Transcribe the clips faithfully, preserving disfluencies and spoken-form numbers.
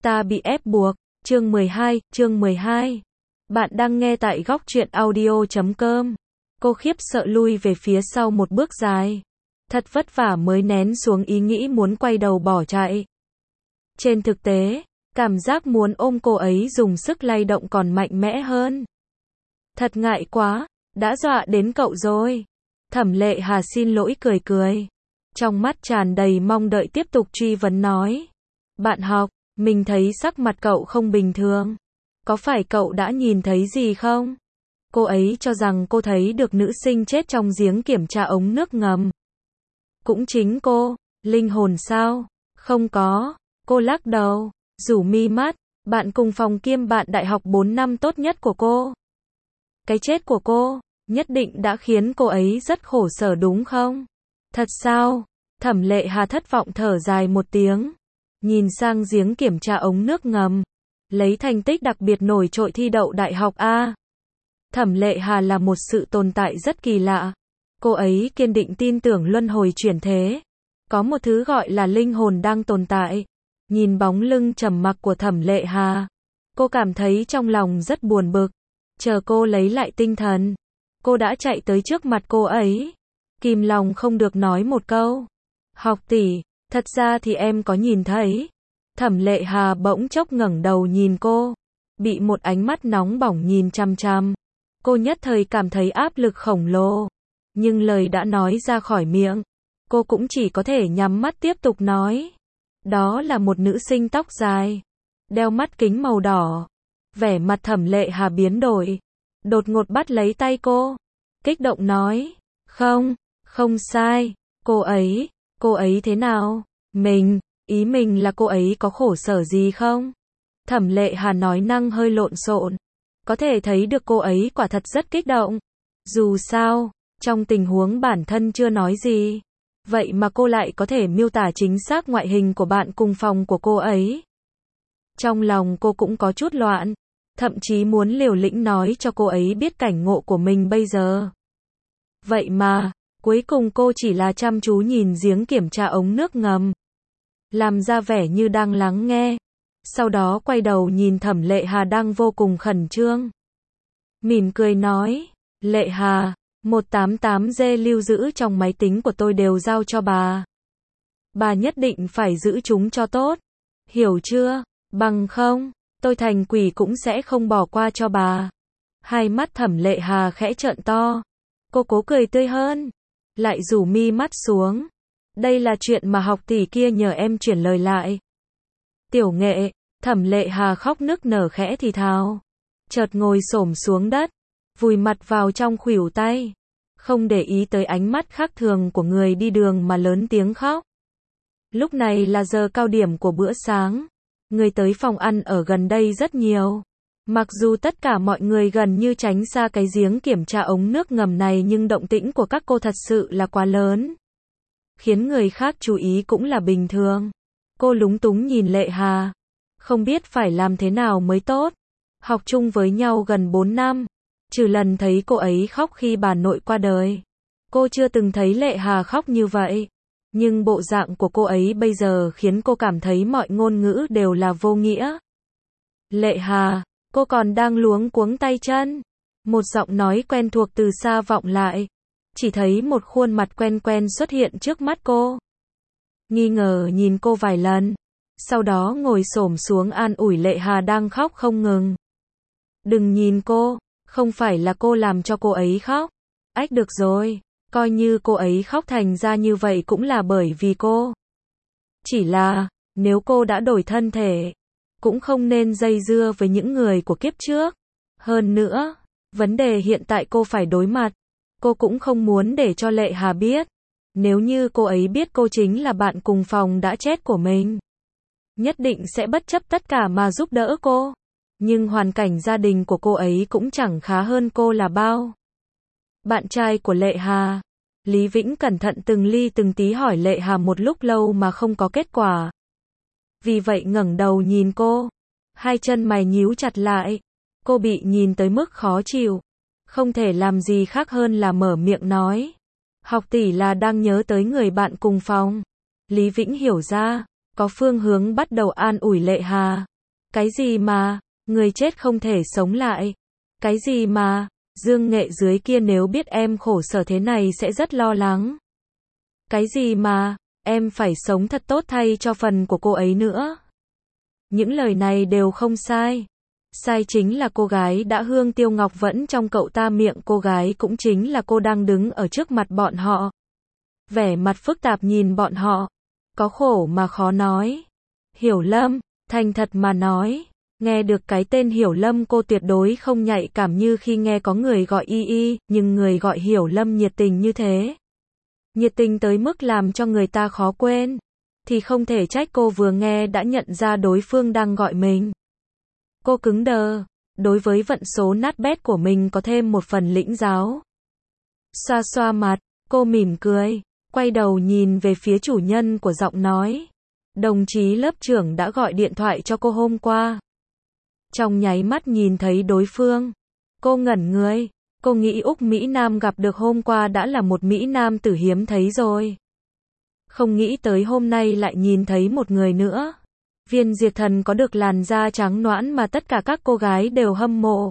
Ta bị ép buộc, chương mười hai, chương mười hai. Bạn đang nghe tại góc truyện audio chấm com. Cô khiếp sợ lui về phía sau một bước dài. Thật vất vả mới nén xuống ý nghĩ muốn quay đầu bỏ chạy. Trên thực tế, cảm giác muốn ôm cô ấy dùng sức lay động còn mạnh mẽ hơn. Thật ngại quá, đã dọa đến cậu rồi. Thẩm Lệ Hà xin lỗi cười cười. Trong mắt tràn đầy mong đợi tiếp tục truy vấn nói. Bạn học, mình thấy sắc mặt cậu không bình thường. Có phải cậu đã nhìn thấy gì không? Cô ấy cho rằng cô thấy được nữ sinh chết trong giếng kiểm tra ống nước ngầm. Cũng chính cô, linh hồn sao? Không có, cô lắc đầu, rủ mi mắt, bạn cùng phòng kiêm bạn đại học bốn năm tốt nhất của cô. Cái chết của cô, nhất định đã khiến cô ấy rất khổ sở đúng không? Thật sao? Thẩm Lệ Hà thất vọng thở dài một tiếng. Nhìn sang giếng kiểm tra ống nước ngầm. Lấy thành tích đặc biệt nổi trội thi đậu đại học A. Thẩm Lệ Hà là một sự tồn tại rất kỳ lạ. Cô ấy kiên định tin tưởng luân hồi chuyển thế. Có một thứ gọi là linh hồn đang tồn tại. Nhìn bóng lưng trầm mặc của Thẩm Lệ Hà, cô cảm thấy trong lòng rất buồn bực. Chờ cô lấy lại tinh thần, cô đã chạy tới trước mặt cô ấy. Kìm lòng không được nói một câu. Học tỷ, thật ra thì em có nhìn thấy. Thẩm Lệ Hà bỗng chốc ngẩng đầu nhìn cô. Bị một ánh mắt nóng bỏng nhìn chăm chăm. Cô nhất thời cảm thấy áp lực khổng lồ. Nhưng lời đã nói ra khỏi miệng. Cô cũng chỉ có thể nhắm mắt tiếp tục nói. Đó là một nữ sinh tóc dài. Đeo mắt kính màu đỏ. Vẻ mặt Thẩm Lệ Hà biến đổi. Đột ngột bắt lấy tay cô. Kích động nói. Không, không sai. Cô ấy, cô ấy thế nào? Mình, ý mình là cô ấy có khổ sở gì không? Thẩm Lệ Hà nói năng hơi lộn xộn. Có thể thấy được cô ấy quả thật rất kích động. Dù sao, trong tình huống bản thân chưa nói gì. Vậy mà cô lại có thể miêu tả chính xác ngoại hình của bạn cùng phòng của cô ấy. Trong lòng cô cũng có chút loạn. Thậm chí muốn liều lĩnh nói cho cô ấy biết cảnh ngộ của mình bây giờ. Vậy mà, cuối cùng cô chỉ là chăm chú nhìn giếng kiểm tra ống nước ngầm. Làm ra vẻ như đang lắng nghe. Sau đó quay đầu nhìn Thẩm Lệ Hà đang vô cùng khẩn trương. Mỉm cười nói, Lệ Hà, một tám tám G lưu giữ trong máy tính của tôi đều giao cho bà. Bà nhất định phải giữ chúng cho tốt. Hiểu chưa? Bằng không, tôi thành quỷ cũng sẽ không bỏ qua cho bà. Hai mắt Thẩm Lệ Hà khẽ trợn to. Cô cố cười tươi hơn. Lại rủ mi mắt xuống. Đây là chuyện mà học tỷ kia nhờ em chuyển lời lại. Tiểu Nghệ, Thẩm Lệ Hà khóc nức nở khẽ thì thào. Chợt ngồi xổm xuống đất. Vùi mặt vào trong khuỷu tay. Không để ý tới ánh mắt khác thường của người đi đường mà lớn tiếng khóc. Lúc này là giờ cao điểm của bữa sáng. Người tới phòng ăn ở gần đây rất nhiều. Mặc dù tất cả mọi người gần như tránh xa cái giếng kiểm tra ống nước ngầm này nhưng động tĩnh của các cô thật sự là quá lớn. Khiến người khác chú ý cũng là bình thường. Cô lúng túng nhìn Lệ Hà. Không biết phải làm thế nào mới tốt. Học chung với nhau gần bốn năm. Trừ lần thấy cô ấy khóc khi bà nội qua đời. Cô chưa từng thấy Lệ Hà khóc như vậy. Nhưng bộ dạng của cô ấy bây giờ khiến cô cảm thấy mọi ngôn ngữ đều là vô nghĩa. Lệ Hà, cô còn đang luống cuống tay chân. Một giọng nói quen thuộc từ xa vọng lại. Chỉ thấy một khuôn mặt quen quen xuất hiện trước mắt cô. Nghi ngờ nhìn cô vài lần. Sau đó ngồi xổm xuống an ủi Lệ Hà đang khóc không ngừng. Đừng nhìn cô, không phải là cô làm cho cô ấy khóc. Ách được rồi, coi như cô ấy khóc thành ra như vậy cũng là bởi vì cô. Chỉ là, nếu cô đã đổi thân thể, cũng không nên dây dưa với những người của kiếp trước. Hơn nữa, vấn đề hiện tại cô phải đối mặt, cô cũng không muốn để cho Lệ Hà biết. Nếu như cô ấy biết cô chính là bạn cùng phòng đã chết của mình, nhất định sẽ bất chấp tất cả mà giúp đỡ cô. Nhưng hoàn cảnh gia đình của cô ấy cũng chẳng khá hơn cô là bao. Bạn trai của Lệ Hà, Lý Vĩnh cẩn thận từng ly từng tí hỏi Lệ Hà một lúc lâu mà không có kết quả. Vì vậy ngẩng đầu nhìn cô. Hai chân mày nhíu chặt lại. Cô bị nhìn tới mức khó chịu. Không thể làm gì khác hơn là mở miệng nói. Học tỷ là đang nhớ tới người bạn cùng phòng. Lý Vĩnh hiểu ra, có phương hướng bắt đầu an ủi Lệ Hà. Cái gì mà, người chết không thể sống lại? Cái gì mà, Dương Nghệ dưới kia nếu biết em khổ sở thế này sẽ rất lo lắng. Cái gì mà, em phải sống thật tốt thay cho phần của cô ấy nữa. Những lời này đều không sai. Sai chính là cô gái đã hương tiêu ngọc vẫn trong cậu ta, miệng cô gái cũng chính là cô đang đứng ở trước mặt bọn họ. Vẻ mặt phức tạp nhìn bọn họ. Có khổ mà khó nói. Hiểu Lâm, thành thật mà nói. Nghe được cái tên Hiểu Lâm cô tuyệt đối không nhạy cảm như khi nghe có người gọi y y, nhưng người gọi Hiểu Lâm nhiệt tình như thế. Nhiệt tình tới mức làm cho người ta khó quên. Thì không thể trách cô vừa nghe đã nhận ra đối phương đang gọi mình. Cô cứng đờ, đối với vận số nát bét của mình có thêm một phần lĩnh giáo. Xoa xoa mặt, cô mỉm cười, quay đầu nhìn về phía chủ nhân của giọng nói. Đồng chí lớp trưởng đã gọi điện thoại cho cô hôm qua. Trong nháy mắt nhìn thấy đối phương, cô ngẩn người, cô nghĩ Úc Mỹ Nam gặp được hôm qua đã là một Mỹ Nam tử hiếm thấy rồi. Không nghĩ tới hôm nay lại nhìn thấy một người nữa. Viên Diệt Thần có được làn da trắng nõn mà tất cả các cô gái đều hâm mộ.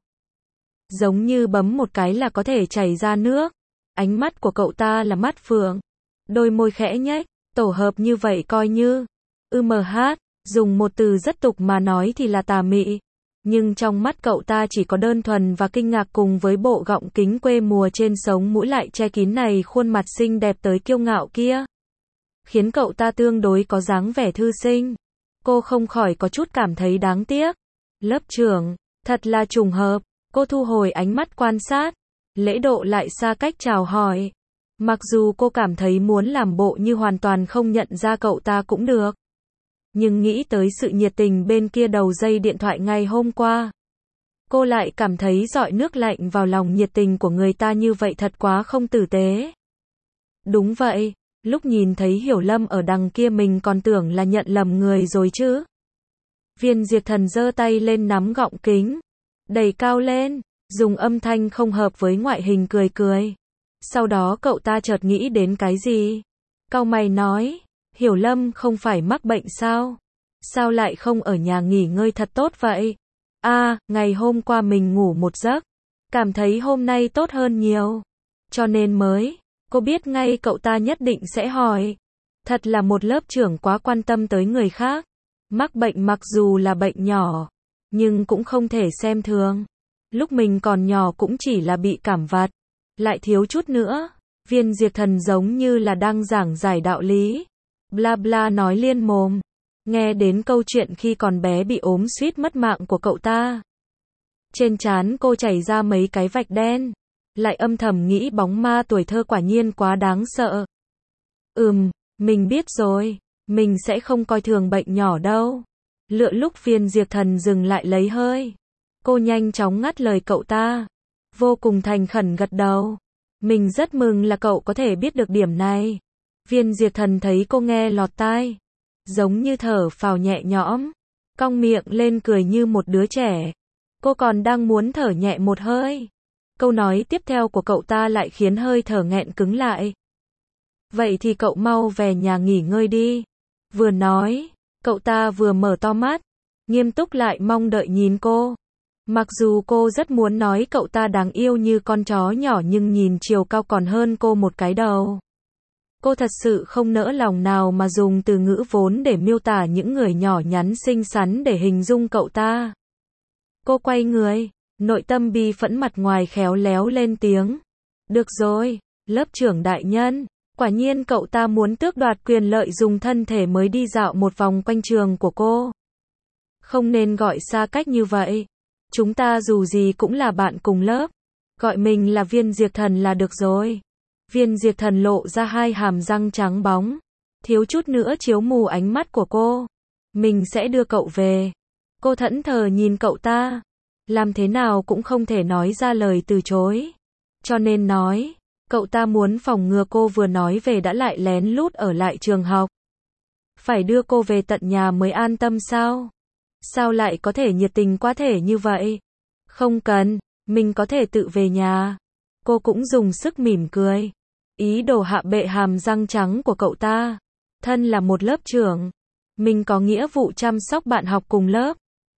Giống như bấm một cái là có thể chảy ra nước. Ánh mắt của cậu ta là mắt phượng. Đôi môi khẽ nhếch, tổ hợp như vậy coi như ư em hát, dùng một từ rất tục mà nói thì là tà mị. Nhưng trong mắt cậu ta chỉ có đơn thuần và kinh ngạc, cùng với bộ gọng kính quê mùa trên sống mũi lại che kín này khuôn mặt xinh đẹp tới kiêu ngạo kia. Khiến cậu ta tương đối có dáng vẻ thư sinh. Cô không khỏi có chút cảm thấy đáng tiếc. Lớp trưởng, thật là trùng hợp. Cô thu hồi ánh mắt quan sát. Lễ độ lại xa cách chào hỏi. Mặc dù cô cảm thấy muốn làm bộ như hoàn toàn không nhận ra cậu ta cũng được. Nhưng nghĩ tới sự nhiệt tình bên kia đầu dây điện thoại ngày hôm qua. Cô lại cảm thấy dọi nước lạnh vào lòng. Nhiệt tình của người ta như vậy thật quá không tử tế. Đúng vậy. Lúc nhìn thấy Hiểu Lâm ở đằng kia mình còn tưởng là nhận lầm người rồi chứ. Viên Diệt Thần giơ tay lên nắm gọng kính, đẩy cao lên, dùng âm thanh không hợp với ngoại hình cười cười. Sau đó cậu ta chợt nghĩ đến cái gì. Cau mày nói, Hiểu Lâm không phải mắc bệnh sao? Sao lại không ở nhà nghỉ ngơi thật tốt vậy? À, ngày hôm qua mình ngủ một giấc, cảm thấy hôm nay tốt hơn nhiều. Cho nên mới. Cô biết ngay cậu ta nhất định sẽ hỏi. Thật là một lớp trưởng quá quan tâm tới người khác. Mắc bệnh mặc dù là bệnh nhỏ, nhưng cũng không thể xem thường. Lúc mình còn nhỏ cũng chỉ là bị cảm vặt. Lại thiếu chút nữa. Viên Diệt Thần giống như là đang giảng giải đạo lý. Bla bla nói liên mồm. Nghe đến câu chuyện khi còn bé bị ốm suýt mất mạng của cậu ta. Trên trán cô chảy ra mấy cái vạch đen. Lại âm thầm nghĩ bóng ma tuổi thơ quả nhiên quá đáng sợ. Ừm, mình biết rồi, mình sẽ không coi thường bệnh nhỏ đâu. Lựa lúc Viên Diệt Thần dừng lại lấy hơi. Cô nhanh chóng ngắt lời cậu ta. Vô cùng thành khẩn gật đầu. Mình rất mừng là cậu có thể biết được điểm này. Viên Diệt Thần thấy cô nghe lọt tai. Giống như thở phào nhẹ nhõm. Cong miệng lên cười như một đứa trẻ. Cô còn đang muốn thở nhẹ một hơi. Câu nói tiếp theo của cậu ta lại khiến hơi thở nghẹn cứng lại. Vậy thì cậu mau về nhà nghỉ ngơi đi. Vừa nói, cậu ta vừa mở to mắt, nghiêm túc lại mong đợi nhìn cô. Mặc dù cô rất muốn nói cậu ta đáng yêu như con chó nhỏ nhưng nhìn chiều cao còn hơn cô một cái đầu. Cô thật sự không nỡ lòng nào mà dùng từ ngữ vốn để miêu tả những người nhỏ nhắn xinh xắn để hình dung cậu ta. Cô quay người. Nội tâm bi phẫn mặt ngoài khéo léo lên tiếng. Được rồi, lớp trưởng đại nhân. Quả nhiên cậu ta muốn tước đoạt quyền lợi dùng thân thể mới đi dạo một vòng quanh trường của cô. Không nên gọi xa cách như vậy. Chúng ta dù gì cũng là bạn cùng lớp. Gọi mình là Viên Diệt Thần là được rồi. Viên Diệt Thần lộ ra hai hàm răng trắng bóng. Thiếu chút nữa chiếu mù ánh mắt của cô. Mình sẽ đưa cậu về. Cô thẫn thờ nhìn cậu ta. Làm thế nào cũng không thể nói ra lời từ chối. Cho nên nói, cậu ta muốn phòng ngừa cô vừa nói về đã lại lén lút ở lại trường học. Phải đưa cô về tận nhà mới an tâm sao? Sao lại có thể nhiệt tình quá thể như vậy? Không cần, mình có thể tự về nhà. Cô cũng dùng sức mỉm cười. Ý đồ hạ bệ hàm răng trắng của cậu ta. Thân là một lớp trưởng. Mình có nghĩa vụ chăm sóc bạn học cùng lớp.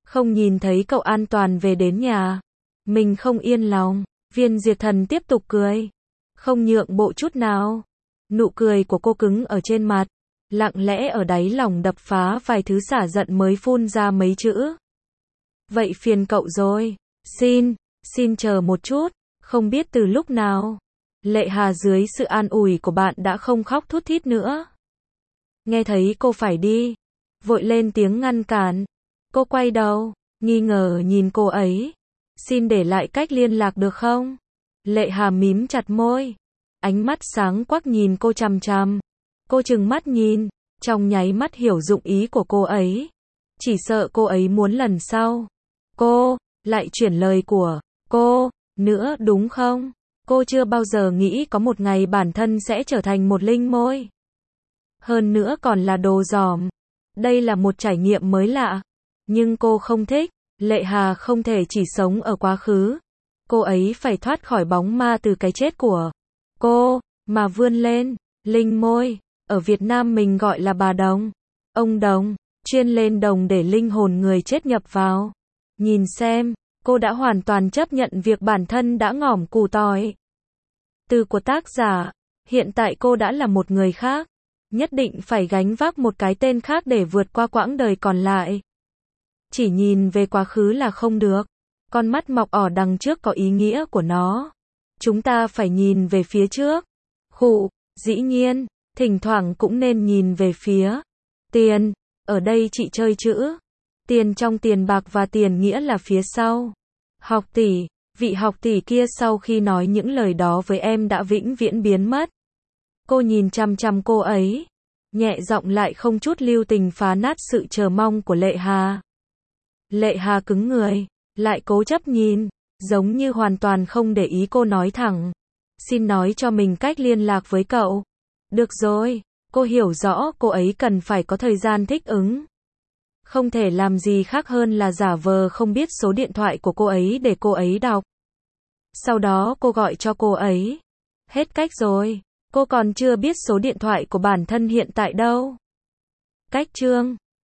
Không nhìn thấy cậu an toàn về đến nhà. Mình không yên lòng. Viên Diệt Thần tiếp tục cười. Không nhượng bộ chút nào. Nụ cười của cô cứng ở trên mặt. Lặng lẽ ở đáy lòng đập phá vài thứ xả giận mới phun ra mấy chữ. Vậy phiền cậu rồi. Xin, xin chờ một chút. Không biết từ lúc nào. Lệ Hà dưới sự an ủi của bạn đã không khóc thút thít nữa. Nghe thấy cô phải đi. Vội lên tiếng ngăn cản. Cô quay đầu. Nghi ngờ nhìn cô ấy. Xin để lại cách liên lạc được không? Lệ Hà mím chặt môi. Ánh mắt sáng quắc nhìn cô chằm chằm. Cô trừng mắt nhìn. Trong nháy mắt hiểu dụng ý của cô ấy. Chỉ sợ cô ấy muốn lần sau. Cô, lại chuyển lời của cô, nữa đúng không? Cô chưa bao giờ nghĩ có một ngày bản thân sẽ trở thành một linh môi. Hơn nữa còn là đồ giòm. Đây là một trải nghiệm mới lạ. Nhưng cô không thích. Lệ Hà không thể chỉ sống ở quá khứ. Cô ấy phải thoát khỏi bóng ma từ cái chết của cô, mà vươn lên. Linh môi. Ở Việt Nam mình gọi là bà đồng. Ông đồng, chuyên lên đồng để linh hồn người chết nhập vào. Nhìn xem, cô đã hoàn toàn chấp nhận việc bản thân đã ngỏm củ tỏi. Từ của tác giả, hiện tại cô đã là một người khác. Nhất định phải gánh vác một cái tên khác để vượt qua quãng đời còn lại. Chỉ nhìn về quá khứ là không được. Con mắt mọc ở đằng trước có ý nghĩa của nó. Chúng ta phải nhìn về phía trước. Khụ, dĩ nhiên, thỉnh thoảng cũng nên nhìn về phía tiền. Ở đây chị chơi chữ. Tiền trong tiền bạc và tiền nghĩa là phía sau. Học tỷ, vị học tỷ kia sau khi nói những lời đó với em đã vĩnh viễn biến mất. Cô nhìn chằm chằm cô ấy. Nhẹ giọng lại không chút lưu tình phá nát sự chờ mong của Lệ Hà. Lệ Hà cứng người, lại cố chấp nhìn, giống như hoàn toàn không để ý cô nói thẳng. Xin nói cho mình cách liên lạc với cậu. Được rồi, cô hiểu rõ cô ấy cần phải có thời gian thích ứng. Không thể làm gì khác hơn là giả vờ không biết số điện thoại của cô ấy để cô ấy đọc. Sau đó cô gọi cho cô ấy. Hết cách rồi, cô còn chưa biết số điện thoại của bản thân hiện tại đâu. Cách chương